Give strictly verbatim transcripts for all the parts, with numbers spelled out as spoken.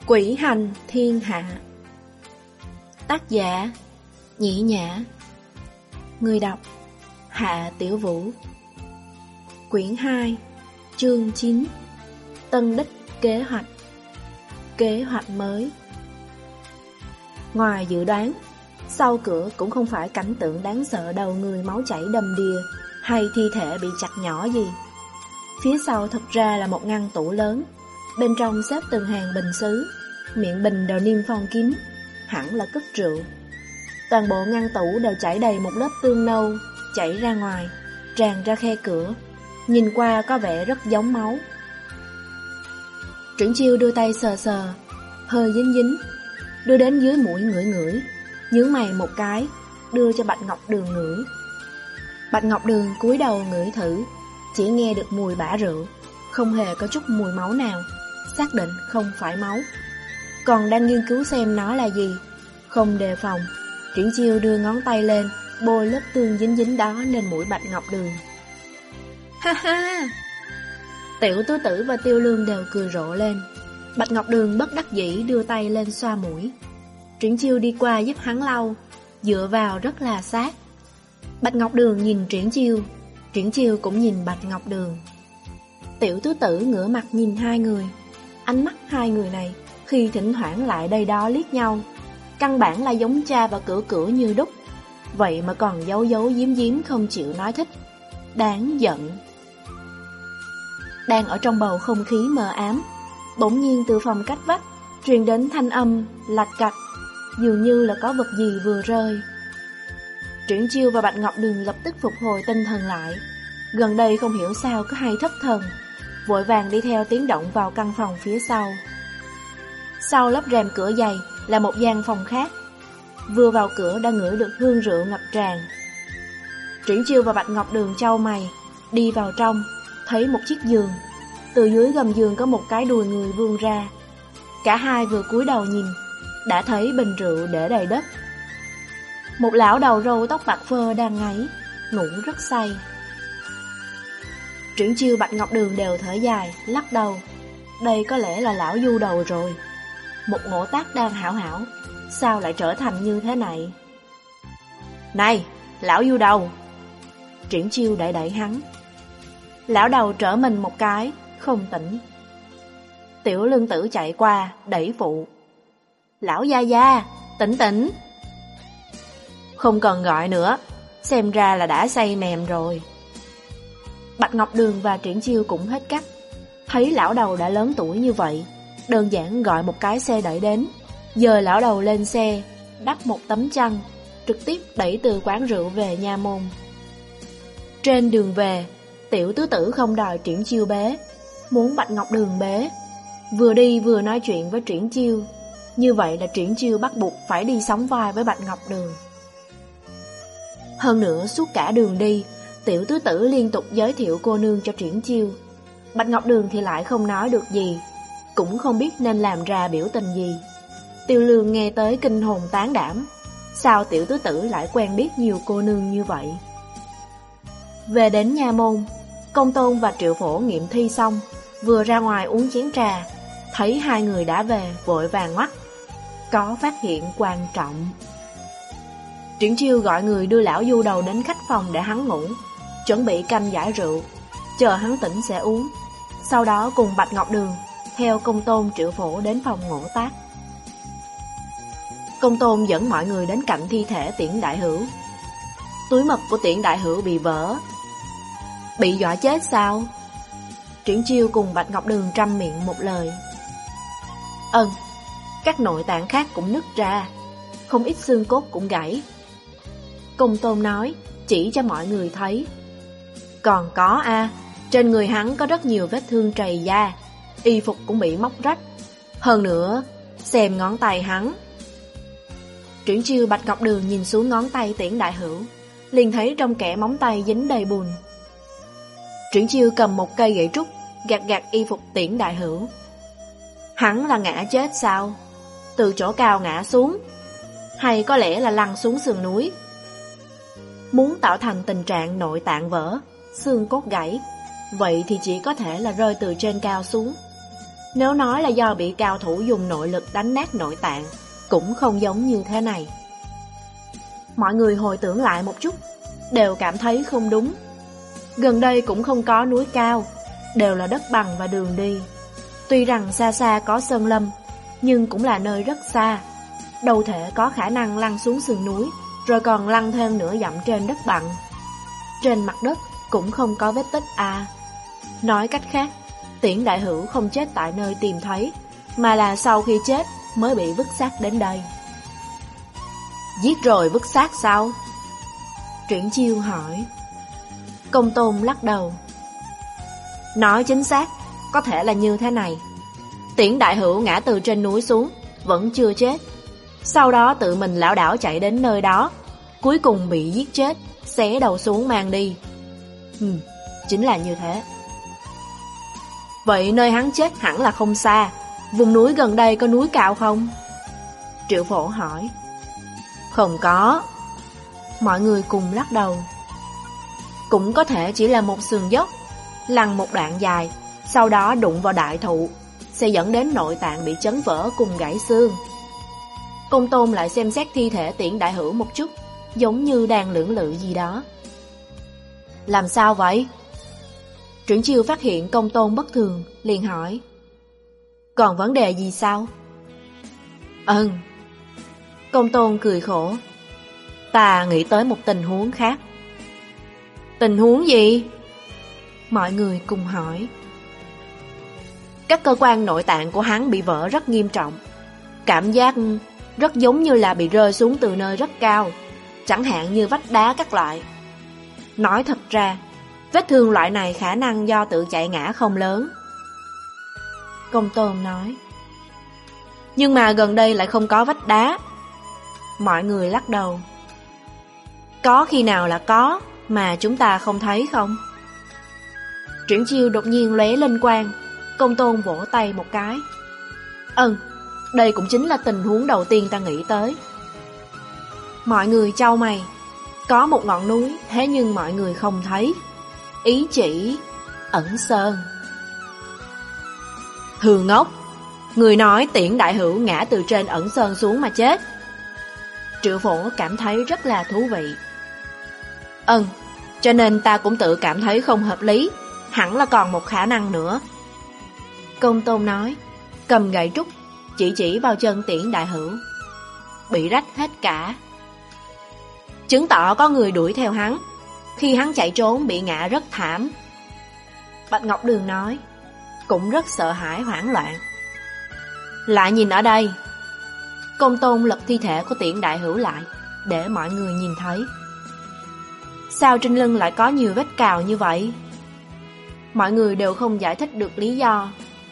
Quỷ hành thiên hạ. Tác giả Nhĩ Nhã. Người đọc Hạ Tiểu Vũ. Quyển hai, chương chín. Tân đích kế hoạch. Kế hoạch mới. Ngoài dự đoán, sau cửa cũng không phải cảnh tượng đáng sợ đầu người máu chảy đầm đìa hay thi thể bị chặt nhỏ gì. Phía sau thật ra là một ngăn tủ lớn, bên trong xếp từng hàng bình sứ, miệng bình đều niêm phong kín, hẳn là cất rượu. Toàn bộ ngăn tủ đều chảy đầy một lớp tương nâu, chảy ra ngoài, tràn ra khe cửa, nhìn qua có vẻ rất giống máu. Triển Chiêu đưa tay sờ sờ, hơi dính dính, đưa đến dưới mũi ngửi ngửi, nhướng mày một cái, đưa cho Bạch Ngọc Đường ngửi. Bạch Ngọc Đường cúi đầu ngửi thử, chỉ nghe được mùi bã rượu, không hề có chút mùi máu nào, xác định không phải máu. Còn đang nghiên cứu xem nó là gì, không đề phòng, Triển Chiêu đưa ngón tay lên, bôi lớp tương dính dính đó lên mũi Bạch Ngọc Đường. Ha ha! Tiểu Tứ Tử và Tiêu Lương đều cười rộ lên. Bạch Ngọc Đường bất đắc dĩ đưa tay lên xoa mũi. Triển Chiêu đi qua giúp hắn lau, dựa vào rất là sát. Bạch Ngọc Đường nhìn Triển Chiêu, Triển Chiêu cũng nhìn Bạch Ngọc Đường. Tiểu Tứ Tử ngửa mặt nhìn hai người. Ánh mắt hai người này khi thỉnh thoảng lại đây đó liếc nhau, căn bản là giống cha và Cửu Cửu như đúc, vậy mà còn giấu giấu giếm giếm không chịu nói thích. Đáng giận. Đang ở trong bầu không khí mờ ám, bỗng nhiên từ phòng cách vách truyền đến thanh âm lạch cạch, dường như là có vật gì vừa rơi. Triển Chiêu và Bạch Ngọc Đường lập tức phục hồi tinh thần lại. Gần đây không hiểu sao có hay thất thần, vội vàng đi theo tiếng động vào căn phòng phía sau. Sau lớp rèm cửa dày là một gian phòng khác. Vừa vào cửa đã ngửi được hương rượu ngập tràn. Triển Chiêu và Bạch Ngọc Đường chau mày, đi vào trong, thấy một chiếc giường. Từ dưới gầm giường có một cái đùi người vươn ra. Cả hai vừa cúi đầu nhìn, đã thấy bình rượu để đầy đất. Một lão đầu râu tóc bạc phơ đang ngáy, ngủ rất say. Triển Chiêu Bạch Ngọc Đường đều thở dài, lắc đầu. Đây có lẽ là lão du đầu rồi. Một ngộ tác đang hảo hảo, sao lại trở thành như thế này? Này, lão du đầu! Triển Chiêu đẩy đẩy hắn. Lão đầu trở mình một cái, không tỉnh. Tiểu Lương Tử chạy qua, đẩy phụ. Lão gia gia, tỉnh tỉnh! Không cần gọi nữa, xem ra là đã say mềm rồi. Bạch Ngọc Đường và Triển Chiêu cũng hết cách. Thấy lão đầu đã lớn tuổi như vậy, đơn giản gọi một cái xe đẩy đến, dời lão đầu lên xe, đắp một tấm chăn, trực tiếp đẩy từ quán rượu về nha môn. Trên đường về, Tiểu Tứ Tử không đòi Triển Chiêu bế, muốn Bạch Ngọc Đường bế. Vừa đi vừa nói chuyện với Triển Chiêu. Như vậy là Triển Chiêu bắt buộc phải đi sóng vai với Bạch Ngọc Đường. Hơn nữa suốt cả đường đi, Tiểu Tứ Tử liên tục giới thiệu cô nương cho Triển Chiêu. Bạch Ngọc Đường thì lại không nói được gì, cũng không biết nên làm ra biểu tình gì. Tiêu Lương nghe tới kinh hồn tán đảm, sao Tiểu Tứ Tử lại quen biết nhiều cô nương như vậy? Về đến nha môn, Công Tôn và Triệu Phổ nghiệm thi xong, vừa ra ngoài uống chén trà, thấy hai người đã về, vội vàng ngoắt. Có phát hiện quan trọng. Triển Chiêu gọi người đưa lão du đầu đến khách phòng để hắn ngủ, chuẩn bị canh giải rượu, chờ hắn tỉnh sẽ uống. Sau đó cùng Bạch Ngọc Đường theo Công Tôn Triệu Phổ đến phòng ngộ tác. Công Tôn dẫn mọi người đến cạnh thi thể Tiễn Đại Hữu. Túi mật của Tiễn Đại Hữu bị vỡ. Bị dọa chết sao? Triển Chiêu cùng Bạch Ngọc Đường trăm miệng một lời. Ừm, các nội tạng khác cũng nứt ra, không ít xương cốt cũng gãy. Công Tôn nói, chỉ cho mọi người thấy. Còn có a, à, trên người hắn có rất nhiều vết thương trầy da, y phục cũng bị móc rách. Hơn nữa, xem ngón tay hắn. Triển Chiêu Bạch Ngọc Đường nhìn xuống ngón tay Tiễn Đại Hữu, liền thấy trong kẽ móng tay dính đầy bùn. Triển Chiêu cầm một cây gậy trúc, gạt gạt y phục Tiễn Đại Hữu. Hắn là ngã chết sao? Từ chỗ cao ngã xuống, hay có lẽ là lăn xuống sườn núi? Muốn tạo thành tình trạng nội tạng vỡ, xương cốt gãy, vậy thì chỉ có thể là rơi từ trên cao xuống. Nếu nói là do bị cao thủ dùng nội lực đánh nát nội tạng, cũng không giống như thế này. Mọi người hồi tưởng lại một chút, đều cảm thấy không đúng. Gần đây cũng không có núi cao, đều là đất bằng và đường đi. Tuy rằng xa xa có sơn lâm, nhưng cũng là nơi rất xa, đâu thể có khả năng lăn xuống sườn núi, rồi còn lăn thêm nửa dặm trên đất bằng. Trên mặt đất cũng không có vết tích à. Nói cách khác, Tiễn đại hữu không chết tại nơi tìm thấy, mà là sau khi chết mới bị vứt xác đến đây. Giết rồi vứt xác sao? Triển Chiêu hỏi. Công Tôn lắc đầu. Nói chính xác, có thể là như thế này. Tiễn đại hữu ngã từ trên núi xuống, vẫn chưa chết. Sau đó tự mình lảo đảo chạy đến nơi đó, cuối cùng bị giết chết, xé đầu xuống mang đi. Ừ, chính là như thế. Vậy nơi hắn chết hẳn là không xa. Vùng núi gần đây có núi cao không? Triệu Phổ hỏi. Không có. Mọi người cùng lắc đầu. Cũng có thể chỉ là một sườn dốc, lăn một đoạn dài, sau đó đụng vào đại thụ, sẽ dẫn đến nội tạng bị chấn vỡ cùng gãy xương. Công Tôn lại xem xét thi thể Tiễn đại hữu một chút, giống như đang lưỡng lự gì đó. Làm sao vậy? Triển Chiêu phát hiện Công Tôn bất thường, liền hỏi. Còn vấn đề gì sao? Ừ. Công Tôn cười khổ. Ta nghĩ tới một tình huống khác. Tình huống gì? Mọi người cùng hỏi. Các cơ quan nội tạng của hắn bị vỡ rất nghiêm trọng. Cảm giác rất giống như là bị rơi xuống từ nơi rất cao, chẳng hạn như vách đá các loại. Nói thật ra, vết thương loại này khả năng do tự chạy ngã không lớn. Công Tôn nói. Nhưng mà gần đây lại không có vách đá. Mọi người lắc đầu. Có khi nào là có, mà chúng ta không thấy không? Triển Chiêu đột nhiên lóe lên quang. Công Tôn vỗ tay một cái. Ừ, đây cũng chính là tình huống đầu tiên ta nghĩ tới. Mọi người chau mày. Có một ngọn núi, thế nhưng mọi người không thấy. Ý chỉ Ẩn Sơn. Hừ ngốc, người nói Tiễn đại hữu ngã từ trên Ẩn Sơn xuống mà chết. Triệu Phổ cảm thấy rất là thú vị. Ừ, cho nên ta cũng tự cảm thấy không hợp lý. Hẳn là còn một khả năng nữa. Công Tôn nói, cầm gậy trúc chỉ chỉ vào chân Tiễn đại hữu. Bị rách hết cả. Chứng tỏ có người đuổi theo hắn. Khi hắn chạy trốn bị ngã rất thảm. Bạch Ngọc Đường nói, cũng rất sợ hãi hoảng loạn. Lại nhìn ở đây. Công Tôn lật thi thể của Tiễn đại hữu lại, để mọi người nhìn thấy. Sao trên lưng lại có nhiều vết cào như vậy? Mọi người đều không giải thích được lý do.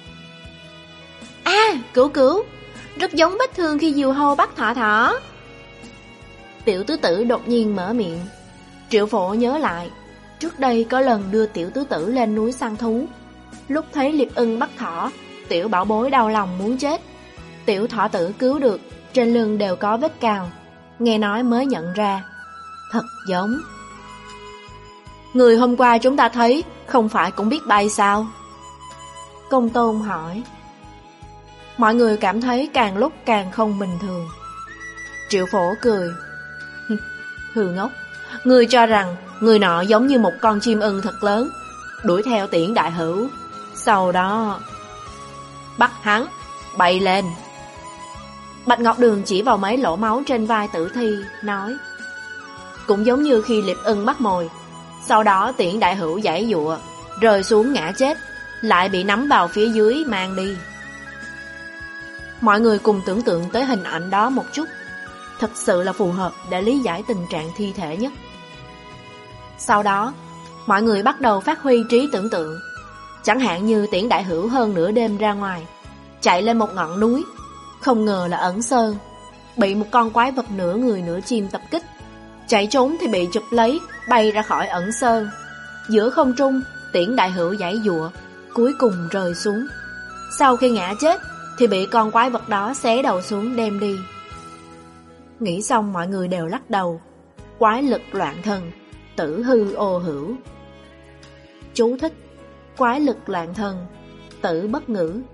À, cứu cứu, rất giống vết thương khi diều hâu bắt thỏ thỏ. Tiểu tứ tử đột nhiên mở miệng. Triệu Phổ nhớ lại, trước đây có lần đưa tiểu tứ tử lên núi săn thú. Lúc thấy liệp ưng bắt thỏ, tiểu bảo bối đau lòng muốn chết. Tiểu thỏ tử cứu được, trên lưng đều có vết cào. Nghe nói mới nhận ra, thật giống. Người hôm qua chúng ta thấy, không phải cũng biết bay sao? Công Tôn hỏi. Mọi người cảm thấy càng lúc càng không bình thường. Triệu Phổ cười. Hừ ngốc, người cho rằng người nọ giống như một con chim ưng thật lớn, đuổi theo Tiễn đại hữu, sau đó bắt hắn bay lên. Bạch Ngọc Đường chỉ vào mấy lỗ máu trên vai tử thi, nói. Cũng giống như khi liệp ưng bắt mồi, sau đó Tiễn đại hữu giãy giụa, rơi xuống ngã chết, lại bị nắm vào phía dưới mang đi. Mọi người cùng tưởng tượng tới hình ảnh đó một chút, thật sự là phù hợp để lý giải tình trạng thi thể nhất. Sau đó, mọi người bắt đầu phát huy trí tưởng tượng. Chẳng hạn như Tiễn đại hữu hơn nửa đêm ra ngoài, chạy lên một ngọn núi, không ngờ là Ẩn Sơn, bị một con quái vật nửa người nửa chim tập kích. Chạy trốn thì bị chụp lấy, bay ra khỏi Ẩn Sơn. Giữa không trung, Tiễn đại hữu giãy giụa, cuối cùng rơi xuống. Sau khi ngã chết thì bị con quái vật đó xé đầu xuống đem đi. Nghĩ xong mọi người đều lắc đầu. Quái lực loạn thần, tử hư ô hữu. Chú thích: quái lực loạn thần, tử bất ngữ.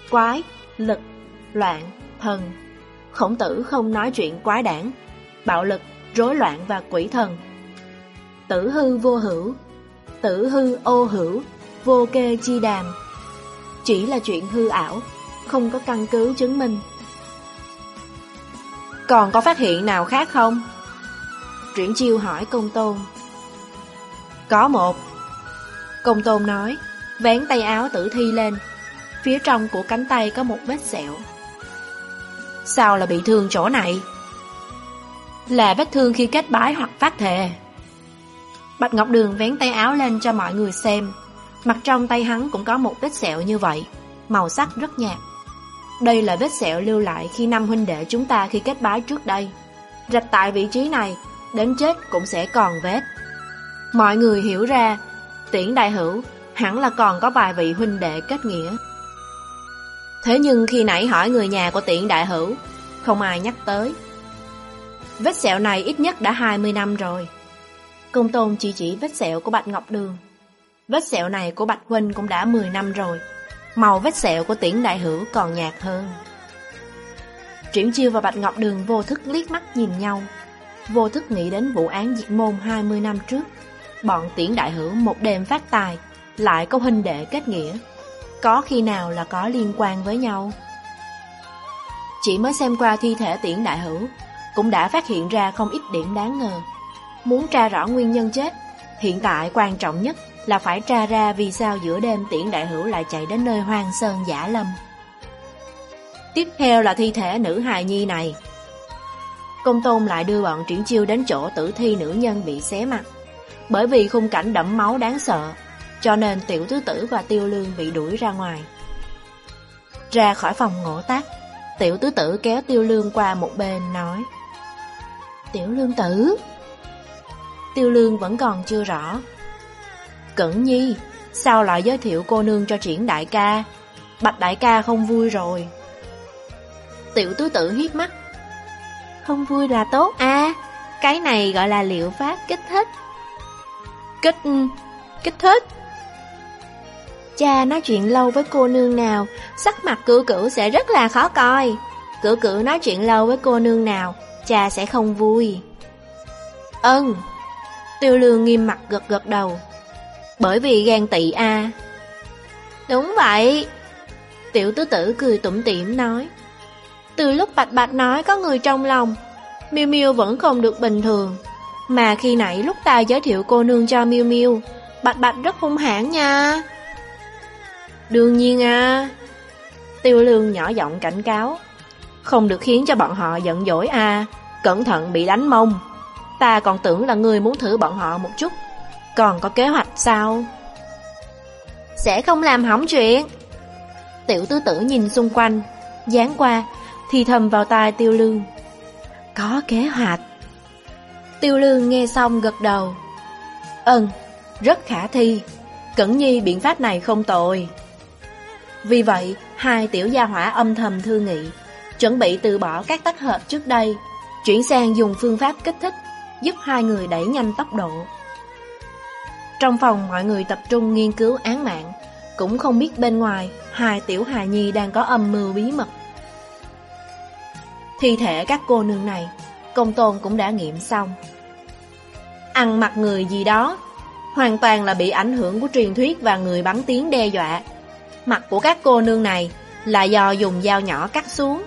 quái, lực, loạn, thần. Khổng Tử không nói chuyện quái đản, bạo lực, rối loạn và quỷ thần. Tử hư vô hữu, tử hư ô hữu, vô kê chi đàm. Chỉ là chuyện hư ảo, không có căn cứ chứng minh. Còn có phát hiện nào khác không? Triển Chiêu hỏi Công Tôn. Có một. Công Tôn nói, vén tay áo tử thi lên. Phía trong của cánh tay có một vết sẹo. Sao là bị thương chỗ này? Là vết thương khi kết bái hoặc phát thệ. Bạch Ngọc Đường vén tay áo lên cho mọi người xem. Mặt trong tay hắn cũng có một vết sẹo như vậy, màu sắc rất nhạt. Đây là vết sẹo lưu lại khi năm huynh đệ chúng ta khi kết bái trước đây. Rạch tại vị trí này, đến chết cũng sẽ còn vết. Mọi người hiểu ra, Tiễn đại hữu hẳn là còn có vài vị huynh đệ kết nghĩa. Thế nhưng khi nãy hỏi người nhà của Tiễn đại hữu, không ai nhắc tới. Vết sẹo này ít nhất đã hai mươi năm rồi. Công Tôn chỉ chỉ vết sẹo của Bạch Ngọc Đường. Vết sẹo này của Bạch huynh cũng đã mười năm rồi. Màu vết sẹo của Tiễn đại hữu còn nhạt hơn. Triển Chiêu và Bạch Ngọc Đường vô thức liếc mắt nhìn nhau, vô thức nghĩ đến vụ án diệt môn hai mươi năm trước. Bọn Tiễn đại hữu một đêm phát tài, lại có huynh đệ kết nghĩa, có khi nào là có liên quan với nhau? Chỉ mới xem qua thi thể Tiễn đại hữu, cũng đã phát hiện ra không ít điểm đáng ngờ. Muốn tra rõ nguyên nhân chết, hiện tại quan trọng nhất là phải tra ra vì sao giữa đêm Tiễn đại hữu lại chạy đến nơi hoang sơn dã lâm. Tiếp theo là thi thể nữ hài nhi này. Công Tôn lại đưa bọn Triển Chiêu đến chỗ tử thi nữ nhân bị xé mặt. Bởi vì khung cảnh đẫm máu đáng sợ, cho nên Tiểu Tứ Tử và Tiêu Lương bị đuổi ra ngoài. Ra khỏi phòng ngộ tác, Tiểu Tứ Tử kéo Tiêu Lương qua một bên nói, Tiểu Lương tử. Tiêu Lương vẫn còn chưa rõ. Cẩn Nhi, sao lại giới thiệu cô nương cho Triển đại ca? Bạch đại ca không vui rồi. Tiểu Tứ Tử hiếp mắt. Không vui là tốt à, cái này gọi là liệu pháp kích thích. Kích... kích thích? Cha nói chuyện lâu với cô nương nào, sắc mặt Cửu Cửu sẽ rất là khó coi. Cửu Cửu nói chuyện lâu với cô nương nào, cha sẽ không vui. Ừm. Tiêu Lương nghiêm mặt gật gật đầu. Bởi vì ghen tị à. Đúng vậy. Tiểu Tứ Tử cười tủm tỉm nói. Từ lúc Bạch Bạch nói có người trong lòng, Miêu Miêu vẫn không được bình thường. Mà khi nãy lúc ta giới thiệu cô nương cho Miêu Miêu, Bạch Bạch rất hung hãn nha. Đương nhiên à. Tiêu Lương nhỏ giọng cảnh cáo. Không được khiến cho bọn họ giận dỗi à, cẩn thận bị đánh mông. Ta còn tưởng là ngươi muốn thử bọn họ một chút. Còn có kế hoạch sao? Sẽ không làm hỏng chuyện. Tiểu Tứ Tử nhìn xung quanh, dán qua, thì thầm vào tai Tiêu Lương. Có kế hoạch. Tiêu Lương nghe xong gật đầu. Ừm, rất khả thi. Cẩn Nhi biện pháp này không tồi. Vì vậy, hai tiểu gia hỏa âm thầm thương nghị, chuẩn bị từ bỏ các tác hợp trước đây, chuyển sang dùng phương pháp kích thích, giúp hai người đẩy nhanh tốc độ. Trong phòng mọi người tập trung nghiên cứu án mạng, cũng không biết bên ngoài hai tiểu hài nhi đang có âm mưu bí mật. Thi thể các cô nương này, Công Tôn cũng đã nghiệm xong. Ăn mặc người gì đó, hoàn toàn là bị ảnh hưởng của truyền thuyết và người bắn tiếng đe dọa. Mặt của các cô nương này là do dùng dao nhỏ cắt xuống.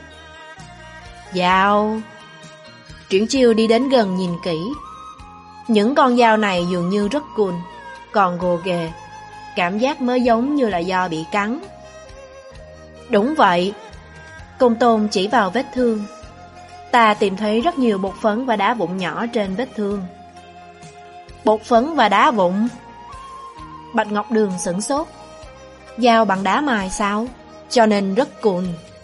Dao. Triển Chiêu đi đến gần nhìn kỹ. Những con dao này dường như rất cùn, còn gồ ghề, cảm giác mới giống như là do bị cắn. Đúng vậy. Công Tôn chỉ vào vết thương. Ta tìm thấy rất nhiều bột phấn và đá vụn nhỏ trên vết thương. Bột phấn và đá vụn? Bạch Ngọc Đường sửng sốt. Dao bằng đá mài sao? Cho nên rất cùn.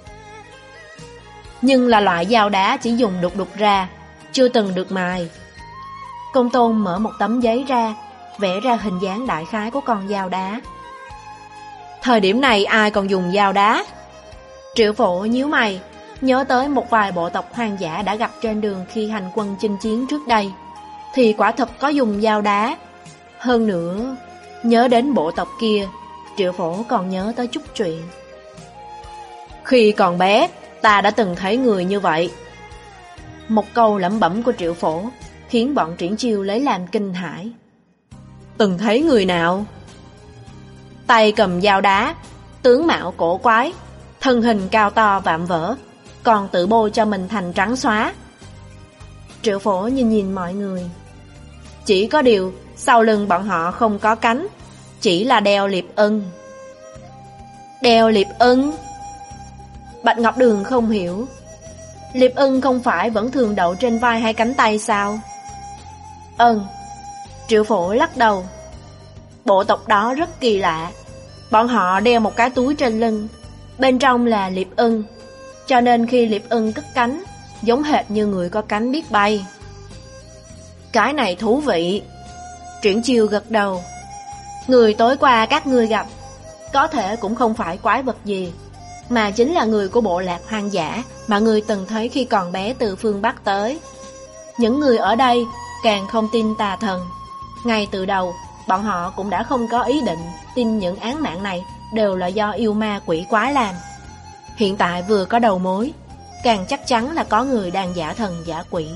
Nhưng là loại dao đá chỉ dùng đục đục ra, chưa từng được mài. Công Tôn mở một tấm giấy ra, vẽ ra hình dáng đại khái của con dao đá. Thời điểm này ai còn dùng dao đá? Triệu Phổ nhíu mày, nhớ tới một vài bộ tộc hoang dã đã gặp trên đường khi hành quân chinh chiến trước đây, thì quả thật có dùng dao đá. Hơn nữa, nhớ đến bộ tộc kia, Triệu Phổ còn nhớ tới chút chuyện. Khi còn bé, ta đã từng thấy người như vậy. Một câu lẩm bẩm của Triệu Phổ khiến bọn Triển Chiêu lấy làm kinh hãi. Từng thấy người nào? Tay cầm dao đá, tướng mạo cổ quái, thân hình cao to vạm vỡ, còn tự bôi cho mình thành trắng xóa. Triệu Phổ nhìn nhìn mọi người. Chỉ có điều sau lưng bọn họ không có cánh, chỉ là đeo liệp ưng. Đeo liệp ưng? Bạch Ngọc Đường không hiểu. Liệp ưng không phải vẫn thường đậu trên vai hay cánh tay sao? Ừm. Triệu Phổ lắc đầu. Bộ tộc đó rất kỳ lạ. Bọn họ đeo một cái túi trên lưng, bên trong là liệp ưng, cho nên khi liệp ưng cất cánh, giống hệt như người có cánh biết bay. Cái này thú vị. Triển Chiêu gật đầu. Người tối qua các ngươi gặp có thể cũng không phải quái vật gì, mà chính là người của bộ lạc hoang dã mà người từng thấy khi còn bé từ phương Bắc tới. Những người ở đây càng không tin tà thần. Ngay từ đầu, bọn họ cũng đã không có ý định tin những án mạng này đều là do yêu ma quỷ quái làm. Hiện tại vừa có đầu mối, càng chắc chắn là có người đang giả thần giả quỷ.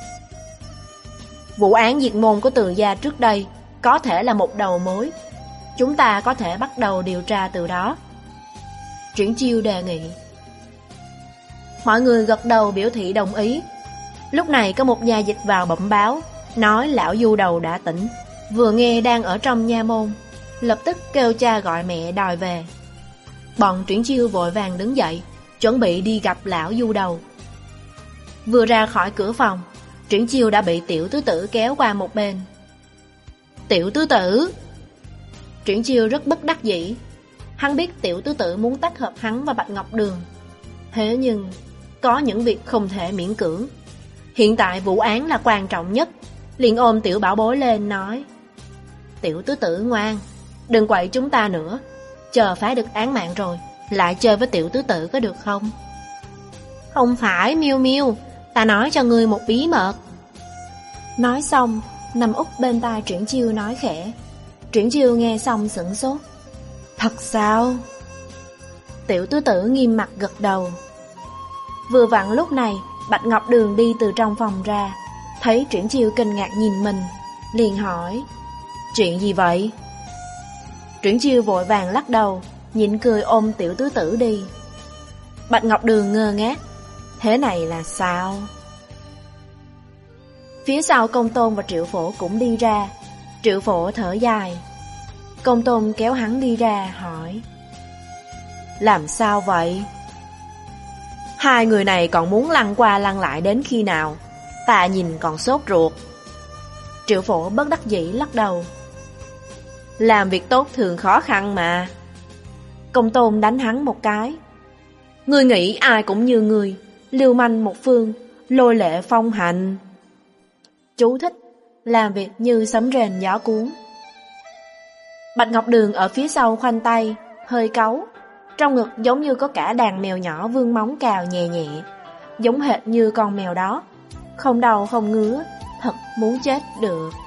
Vụ án diệt môn của Từ gia trước đây có thể là một đầu mối. Chúng ta có thể bắt đầu điều tra từ đó. Triển Chiêu đề nghị. Mọi người gật đầu biểu thị đồng ý. Lúc này có một nhà dịch vào bẩm báo, nói lão du đầu đã tỉnh, vừa nghe đang ở trong nha môn, lập tức kêu cha gọi mẹ đòi về. Bọn Triển Chiêu vội vàng đứng dậy, chuẩn bị đi gặp lão du đầu. Vừa ra khỏi cửa phòng, Triển Chiêu đã bị Tiểu Tứ Tử kéo qua một bên. Tiểu Tứ Tử! Triển Chiêu rất bất đắc dĩ. Hắn biết Tiểu Tứ Tử muốn tách hợp hắn và Bạch Ngọc Đường. Thế nhưng có những việc không thể miễn cưỡng. Hiện tại vụ án là quan trọng nhất. Liền ôm Tiểu Bảo Bối lên nói: Tiểu Tứ Tử ngoan, đừng quậy chúng ta nữa. Chờ phá được án mạng rồi lại chơi với Tiểu Tứ Tử có được không? Không phải Miêu Miêu, ta nói cho ngươi một bí mật. Nói xong, nằm úp bên tai Triển Chiêu nói khẽ. Triển Chiêu nghe xong sửng sốt. Thật sao? Tiểu Tứ Tử nghiêm mặt gật đầu. Vừa vặn lúc này, Bạch Ngọc Đường đi từ trong phòng ra, thấy Triển Chiêu kinh ngạc nhìn mình, liền hỏi: Chuyện gì vậy? Triển Chiêu vội vàng lắc đầu, nhịn cười ôm Tiểu Tứ Tử đi. Bạch Ngọc Đường ngơ ngác. Thế này là sao? Phía sau Công Tôn và Triệu Phổ cũng đi ra. Triệu Phổ thở dài. Công Tôn kéo hắn đi ra hỏi: Làm sao vậy? Hai người này còn muốn lăn qua lăn lại đến khi nào? Ta nhìn còn sốt ruột. Triệu Phổ bất đắc dĩ lắc đầu. Làm việc tốt thường khó khăn mà. Công Tôn đánh hắn một cái. Ngươi nghĩ ai cũng như ngươi, lưu manh một phương, lôi lệ phong hành. Chú thích: làm việc như sấm rền gió cuốn. Bạch Ngọc Đường ở phía sau khoanh tay, hơi cáu. Trong ngực giống như có cả đàn mèo nhỏ vươn móng cào nhẹ nhẹ, giống hệt như con mèo đó. Không đau không ngứa, thật muốn chết được.